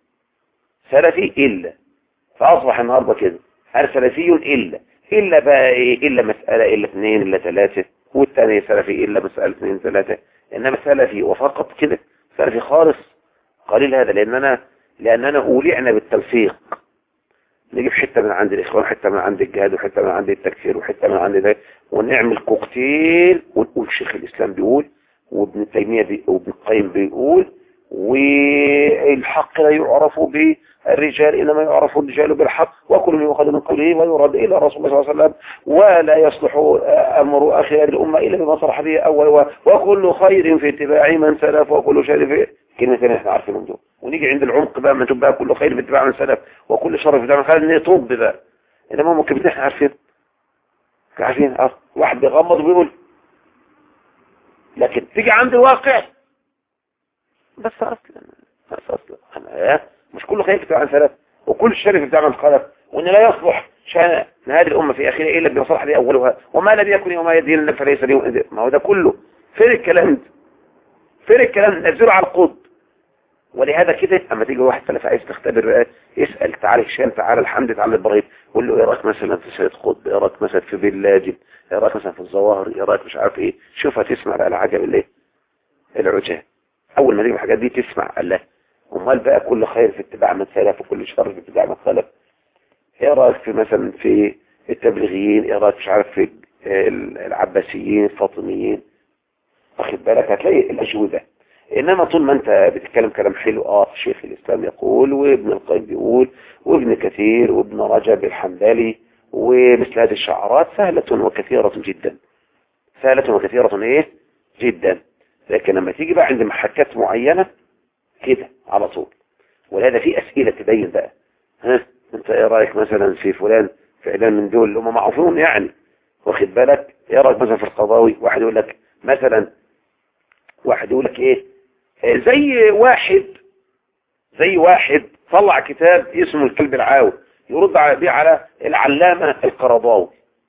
A: إلا فأصبح النهاردة كده هل سلفي إلا بقى إيه؟ إلا مسألة إلا 2 إلا 3 والثاني سلفي إلا مسألة 2 3. إنما سلفي وفقط كده سلفي خالص قليل هذا. لأننا أولعنا بالتلفيق، نجيب حتة من عند الإخوان، حتة من عند الجهاد، وحتة من عند التكفير، وحتة من عند ده، ونعمل كوكتيل ونقول شيخ الإسلام بيقول، وابن تيمية وابن القيم بيقول، والحق لا يعرف بالرجال إنما يعرف الرجال بالحق، وكل يؤخذ من قوله ويرد إلى رسول الله صلى الله عليه وسلم، ولا يصلح أمر آخر الأمة إلا بما صلح به أول، وكل خير في اتباع من سلف، وكل شر في كلمتين احنا عارفينهم دول. ونيجي عند العمق بقى ما نشوف بقى كل خير في اتباع من سلف وكل شر في اتباع من خلف نطب بقى. إنما ممكن احنا عارفين واحد بيغمض وبيقول، لكن تيجي عند الواقع بس أصلا مش كل خير في اتباع من سلف وكل شر في اتباع من خلف، وإن لا يصلح شأن هذه الأمة في آخرها إلا بمصلحة به أولها، وما لم يكن وما يدين لك فليس لي. ما هو ده كله فين الكلام نزله على القطب. ولهذا كده اما تيجي واحد سلف عايز تختبر يسأل تعالى هشام، تعالى الحمد، تعالى ابراهيم، قول له ايه رايك مثلا في سيد قطب، ايه رايك مثلا في بن لادن، ايه رايك مثلا في الظواهر، ايه رايك مش عارف ايه. شوف هتسمع بقى العجب الايه العجاب. اول ما تيجي الحاجات دي تسمع الله. امال بقى كل خير في اتباع من سلف وكل شر في اتباع من خلف. ايه رايك في مثلا في التبليغيين، ايه رايك مش عارف في العباسيين الفاطميين، واخد بالك هتلاقي الاجوبه. انما طول ما انت بتتكلم كلام حلو شيخ الاسلام يقول، وابن القيم بيقول، وابن كثير، وابن رجب الحنبلي، ومثل هذه الشعارات سهلة وكثيرة جدا، جدا. لكن لما تيجي بقى عند محكات معينة كده على طول. ولهذا في اسئلة تبين بقى انت ايه رايك مثلا في فلان فعلا من دول اللي هم معروفون يعني، واخد بالك، ايه رايك مثلا في القضاوي. واحد يقول لك ايه، زي واحد طلع كتاب اسمه الكلب العاوي يرد بيه على العلامة القرضاوي.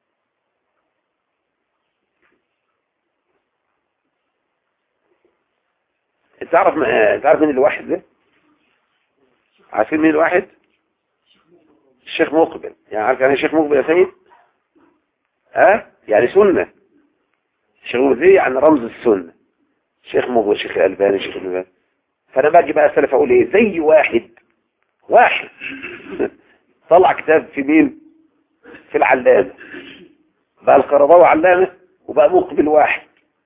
A: انت عارف مين الواحد ده؟ عارفين مين الواحد؟ الشيخ مقبل. يعني عارف يعني الشيخ مقبل يا سيد؟ يعني سنة. الشيخ مقبل يعني رمز السنة. شيخ مقبل، شيخ الألباني، شيخ الألباني. فانا باجي بقى اسالف اقول ايه، زي واحد طلع كتاب في مين؟ في العلامة. بقى القرضاوي علامة وبقى مقبل واحد.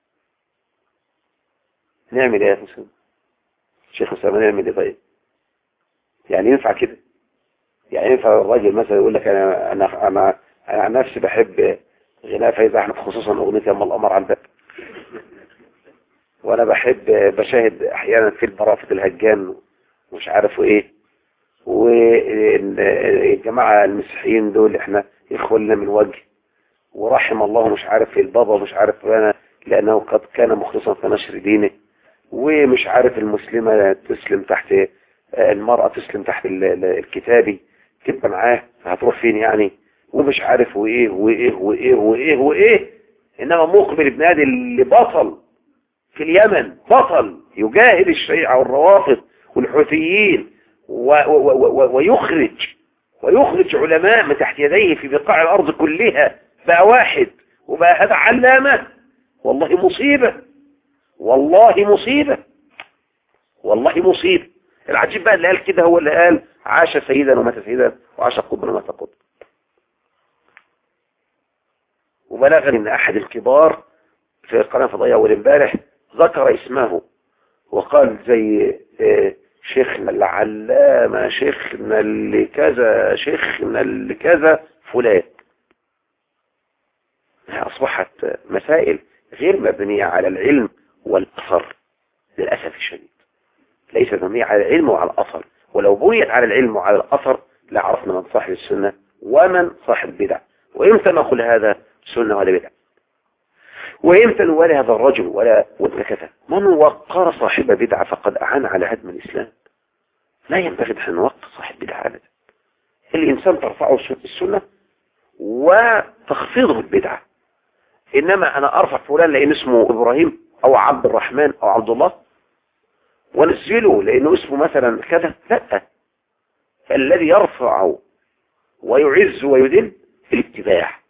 A: نعمل ايه يا حسين شيخ اسامه؟ نعمل ايه طيب؟ يعني ينفع كده؟ يعني ينفع الراجل مثلا يقول لك انا عن نفسي بحب غناء فايزة احمد، خصوصا اغنية يما القمر على الباب، وانا بشاهد احيانا فيلم رأفت الهجان ومش عارف ايه، والجماعة المسيحيين دول احنا يخولنا من وجه، ورحم الله مش عارف البابا مش عارف انا لانه قد كان مخلصا في نشر دينه، ومش عارف المسلمة تسلم تحت المرأة تسلم تحت الكتابي تبقى معاه هتروح فين يعني، ومش عارف وايه وايه وايه وايه وايه. انما مقبل ابن هادي اللي بطل في اليمن، بطل يجاهد الشيعة والروافض والحوثيين ويخرج علماء من تحت يديه في بقاع الارض كلها، بقى واحد وبقى هذا علامة. والله مصيبة. العجيب بقى اللي قال كده هو اللي قال عاش سيدا ومات سيدا وعاش قطبا ومات قطبا. وبلغني ان احد الكبار في القناة الفضائية اول امبارح ذكر اسمه وقال زي شيخنا العلامة، شيخنا اللي كذا، شيخنا اللي كذا فلان. اصبحت مسائل غير مبنية على العلم والأثر للأسف الشديد، ليست مبنية على العلم وعلى الأثر. ولو بنيت على العلم وعلى الأثر لعرفنا من صاحب السنة ومن صاحب بدع، وإمتى نقول هذا سنة ولا بدع، وإمتى نوالي هذا الرجل ولا كذا. من وقر صاحب بدعة فقد أعان على هدم الإسلام. لا ينبغي أن نوقر صاحب بدعة أبدا. الإنسان ترفعه السنة وتخفيضه البدعة. إنما أنا أرفع فلان لأن اسمه إبراهيم أو عبد الرحمن أو عبد الله، ونسجله لأنه اسمه مثلا كذا، لا. فالذي يرفع ويعز ويذل الاتباع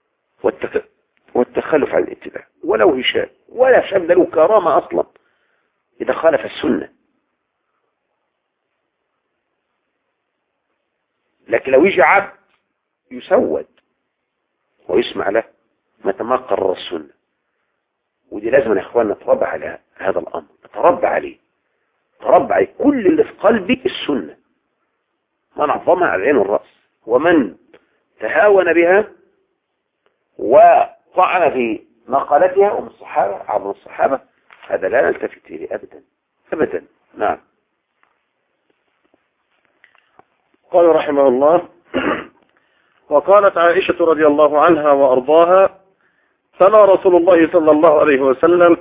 A: والتخلف عن الاتباع، ولو هشام ولا هشام ده له كرامة أصلا إذا خالف السنة. لكن لو يجي عبد يسود ويسمع له متى ما قرر السنة، ودي لازم يا إخواننا نتربى على هذا الأمر، نتربى عليه، نتربى عليه. كل اللي في قلبي السنة، من عظمها على العين والرأس، ومن تهاون بها وطعن في مقالتها ومن الصحابة أعظم الصحابة، هذا لا نلتفت إليه أبدا أبدا. نعم.
B: قال رحمه الله: وقالت عائشة رضي الله عنها وأرضاها: تلا رسول الله صلى الله عليه وسلم: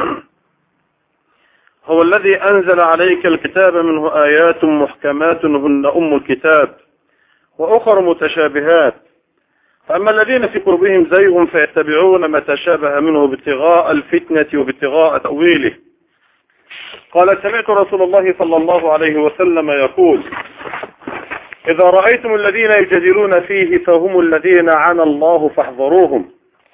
B: هو الذي أنزل عليك الكتاب منه آيات محكمات هن أم الكتاب وأخر متشابهات، فأما الذين في قلوبهم زيغ فيتبعون ما تشابه منه ابتغاء الفتنة وابتغاء تأويله. قال: سمعت رسول الله صلى الله عليه وسلم يقول: إذا رأيتم الذين يجادلون فيه فهم الذين عنى الله فاحذروهم.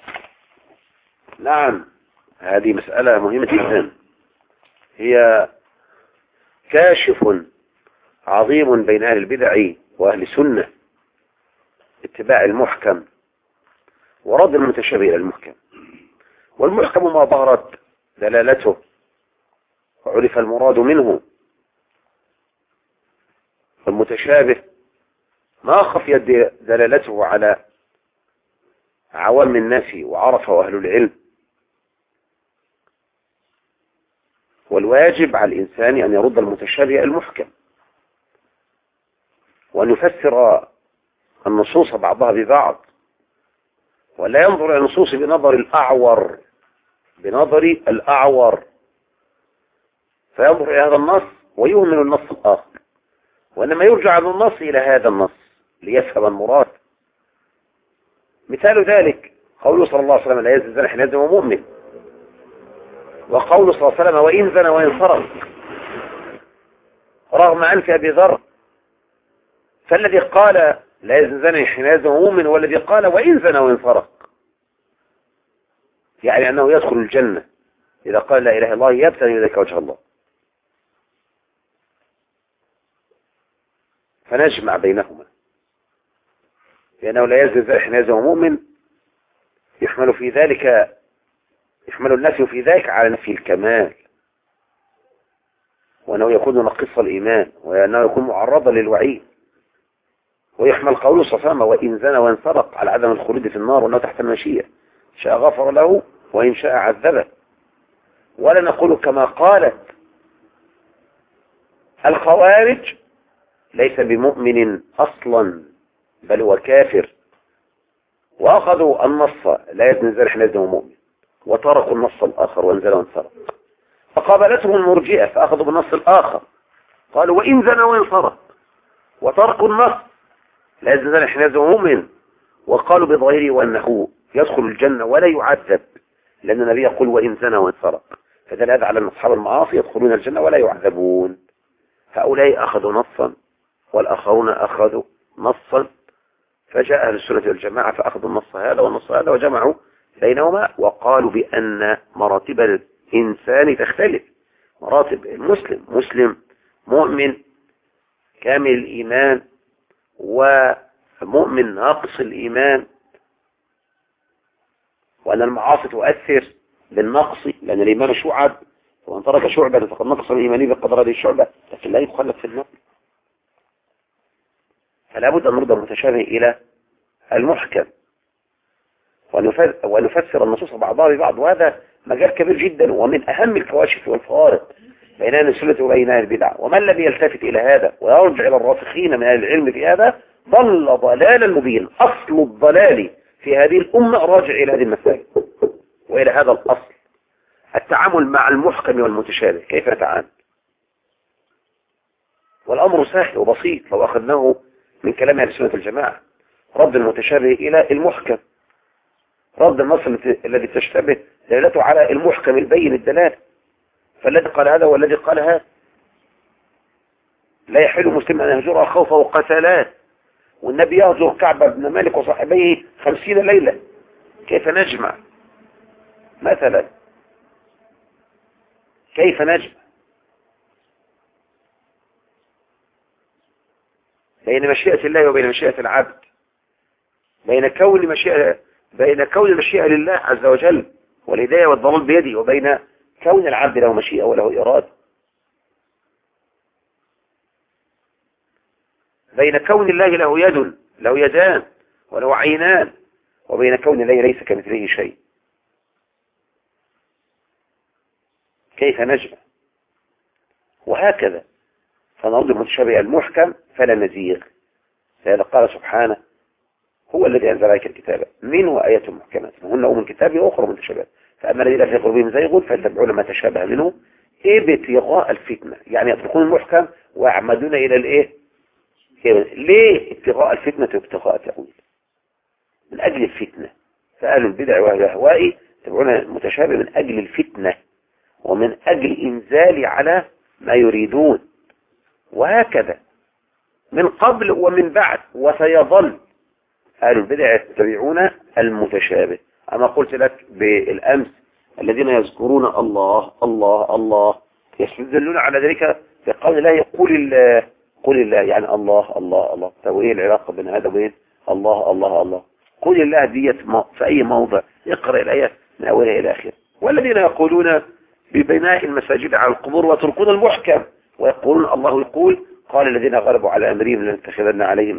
A: نعم، هذه مسألة مهمة جدا، هي كاشف عظيم بين أهل البدع وأهل السنة، اتباع المحكم ورد المتشابه إلى المحكم. والمحكم ما ظهرت دلالته وعرف المراد منه، والمتشابه ما خفيت دلالته على عوام الناس وعرفه أهل العلم. والواجب على الإنسان أن يرد المتشابه المحكم، وأن يفسر النصوص بعضها ببعض، ولا ينظر إلى النصوص بنظر الأعور فينظر إلى هذا النص ويهمل النص الآخر، وإنما يرجع بالنص إلى هذا النص ليفهم المراد. مثال ذلك قوله صلى الله عليه وسلم: لا يزني زاني حين يزني وهو مؤمن، وقوله صلى الله عليه وسلم: وإن زنى وإن سرق، رغم أنف أبي ذر. فالذي قال لا يزني زاني حين يزني وهو مؤمن هو الذي قال وإن زنى وإن سرق، يعني أنه يدخل الجنة إذا قال لا إله إلا الله يبتغي ذلك وجه الله. فنجمع بينهما، لأنه لا يزني زاني حين يزني وهو مؤمن يحمل النفي في ذلك على نفي الكمال، وأنه يكون نقص الإيمان، وأنه يكون معرضا للوعيد. ويحمل قوله صلى الله عليه وسلم: وإن زنى وإن سرق، على عدم الخلود في النار، وأنه تحت المشيئة، شاء غفر له وإن شاء عذبه. ولا نقول كما قالت الخوارج: ليس بمؤمن أصلا بل هو كافر، وأخذوا النص لا يزني الزاني حين يزني وهو مؤمن، وتركوا النص الآخر وإن زنى وإن سرق. فقابلتهم المرجئة فأخذوا بالنص الآخر، قالوا وإن زنى وإن سرق، وتركوا النص لا يزني الزاني حين يزني وهو مؤمن، وقالوا بظاهره وأنه يدخل الجنة ولا يعذب، لأن النبي يقول وإن زنى وإن سرق، فدل هذا على أن أصحاب المعاصي يدخلون الجنة ولا يعذبون. هؤلاء أخذوا نصا والآخرون أخذوا نصا، فجاء أهل السنة والجماعة فأخذوا النص هذا والنص هذا وجمعوا بينهما، وقالوا بأن مراتب الإنسان تختلف. مراتب المسلم: مسلم مؤمن كامل الإيمان، ومؤمن ناقص الإيمان، وأن المعاصي تؤثر بالنقص، لأن الإيمان شعب، وأن ترك شعبة فقد نقص الإيماني بقدر هذه الشعبة، لكن لا يتخلف في النقص. فلا بد أن نرد المتشابه إلى المحكم، ونفسر النصوص بعضها ببعض، وهذا مجال كبير جدا، ومن أهم الكواشف والفوارق بين أهل السنة وبين أهل البدع. ومن لم يلتفت إلى هذا ويرجع إلى الراسخين من أهل العلم في هذا ضل ضلالا مبين. أصل الضلال في هذه الأمة راجع إلى هذه المسائل وإلى هذا الأصل: التعامل مع المحكم والمتشابه. كيف نتعامل؟ والأمر سهل وبسيط لو أخذناه من كلام أهل السنة والجماعة: رد المتشابه إلى المحكم، رد النص الذي تشتبه دلالته على المحكم البين الدلالة. فالذي قال هذا والذي قال هذا. لا يحل مسلم أن يهجر خوفه وقتلات، والنبي يهجر كعب بن مالك وصاحبيه 50 ليلة. كيف نجمع مثلا؟ كيف نجمع بين مشيئة الله وبين مشيئة العبد، بين كون المشيئة لله عز وجل والهداية والضلال بيده، وبين كون العبد له مشيئة وله إرادة، بين كون الله له يد، له يدان وله عينان، وبين كون الله ليس كمثله شيء. كيف نجمع؟ وهكذا فنرد المتشابه المحكم فلا نزيغ. لذلك قال سبحانه: هو الذي أنزل عليك الكتاب منه آيات محكمات هن أم الكتاب وأخرى متشابهات فأما الذين في قلوبهم زيغ فيتبعون ما تشابه منه ابتغاء الفتنة، يعني يطلقون المحكم ويعمدون إلى الإيه؟ ليه ابتغاء الفتنة وابتغاء التأويل؟ من أجل الفتنة. فأهل البدع والأهواء يتبعون المتشابه من أجل الفتنة ومن أجل إنزال على ما يريدون، وهكذا من قبل ومن بعد، وسيظل أهل البدع يتبعون المتشابه. أما قلت لك بالأمس الذين يذكرون الله الله الله يستدلون على ذلك بقول الله قل الله يعني الله الله الله. طب ايه العلاقة بين هذا وبين الله الله الله؟ قل الله ديت في أي موضع اقرأ الآيات من أولها إلى آخرها. والذين يقولون ببناء المساجد على القبور وتركون المحكم ويقولون الله يقول قال الذين غلبوا على أمرهم لنتخذن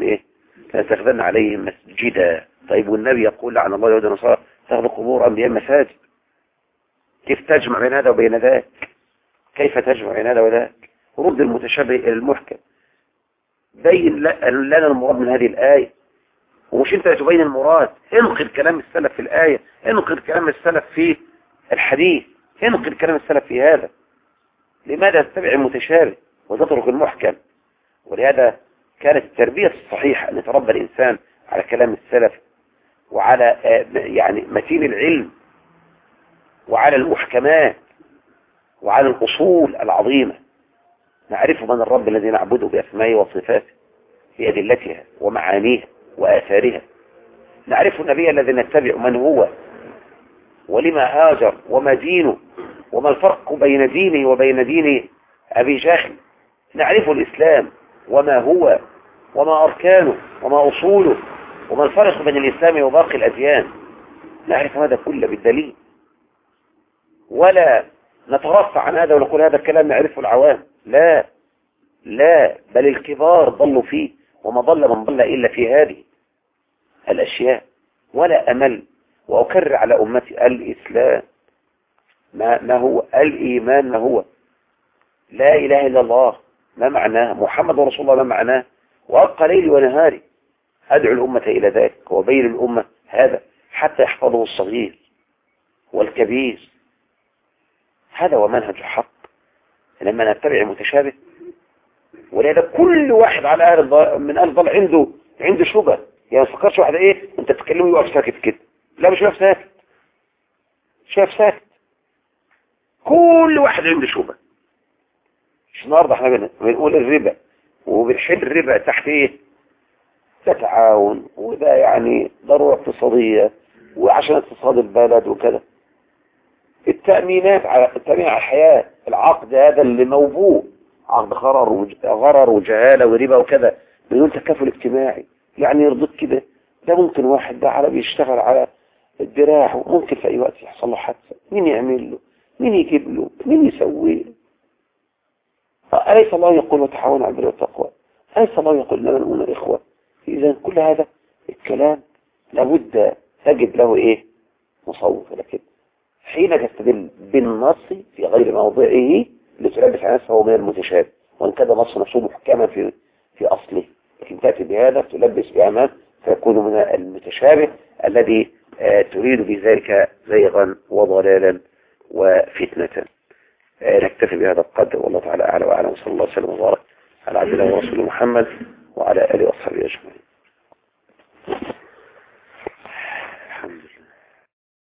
A: عليهم مسجدا. طيب والنبي يقول لعن الله اليهود والنصارى اتخذوا قبور أنبياء مساجد. كيف تجمع بين هذا وبين ذاك؟ كيف تجمع بين هذا وذاك؟ رد المتشابه إلى المحكم، بين لنا المراد من هذه الآية، ومش انت تبين المراد. انقل كلام السلف في الآية، انقل كلام السلف في الحديث، انقل كلام السلف في هذا. لماذا تتبع المتشابه وتترك المحكم؟ ولهذا كانت التربية الصحيحة أن يتربى الإنسان على كلام السلف وعلى يعني متين العلم وعلى المحكمات وعلى الأصول العظيمة. نعرف من الرب الذي نعبده بأسمائه وصفاته بأدلتها ومعانيها وآثارها. نعرف النبي الذي نتبع من هو ولما هاجر وما دينه وما الفرق بين دينه وبين دين أبي جهل. نعرف الإسلام وما هو وما أركانه وما أصوله وما الفرق بين الإسلام وباقي الأديان. نعرف هذا كله بالدليل، ولا نترفع عن هذا ونقول هذا الكلام نعرفه العوام. لا لا، بل الكبار ضلوا فيه، وما ضل من ضل إلا في هذه الأشياء. ولا أمل وأكرر على أمتي الإسلام ما هو، الإيمان ما هو، لا إله إلا الله ما معناه، محمد رسول الله ما معناه، وأبقى ليلي ونهاري أدعو الأمة إلى ذلك وبين الأمة هذا حتى يحفظه الصغير والكبير. هذا هو منهج حق لما نتبع المتشابه. ولهذا كل واحد على من أهل الضلال عنده شبهة. يعني ما تفكرش واحد ايه انت تتكلمه يقف ساكت كده، لا مش واقف ساكت، شايف ساكت. كل واحد عنده شبهة. مش النهارده احنا بنقول الربا وبنحل الربا تحت ايه؟ ده تعاون، وده يعني ضرورة اقتصادية وعشان اقتصاد البلد وكذا. التأمين على الحياة، العقد هذا اللي موضوع عقد غرر وجهالة وربا وكذا بدون تكافل اجتماعي. يعني يرضيك كده؟ ده ممكن واحد ده عربي يشتغل على الدراع وممكن في أي وقت يحصل له حادثة، مين يعمل له؟ مين يجيب له؟ مين يسوي له؟ أليس الله يقول وتعاونوا على البر والتقوى؟ أليس الله يقول إنما المؤمنون إخوة؟ إذا كل هذا الكلام لابد تجد له إيه؟ مصوف. لكن حين تستدل بالنص في غير موضعه لتلبس على نفسه هو من المتشابه، وإن كان نص نفسه محكما في أصله، لكن تأتي بهذا تلبس بأمان فيكون من المتشابه الذي تريد بذلك زيغا وضلالا وفتنة. نكتفي بهذا القدر، والله تعالى أعلى وأعلم، وصلى الله وسلم وبارك على عبد الله ورسوله محمد وعلى آله وصحبه أجمعين.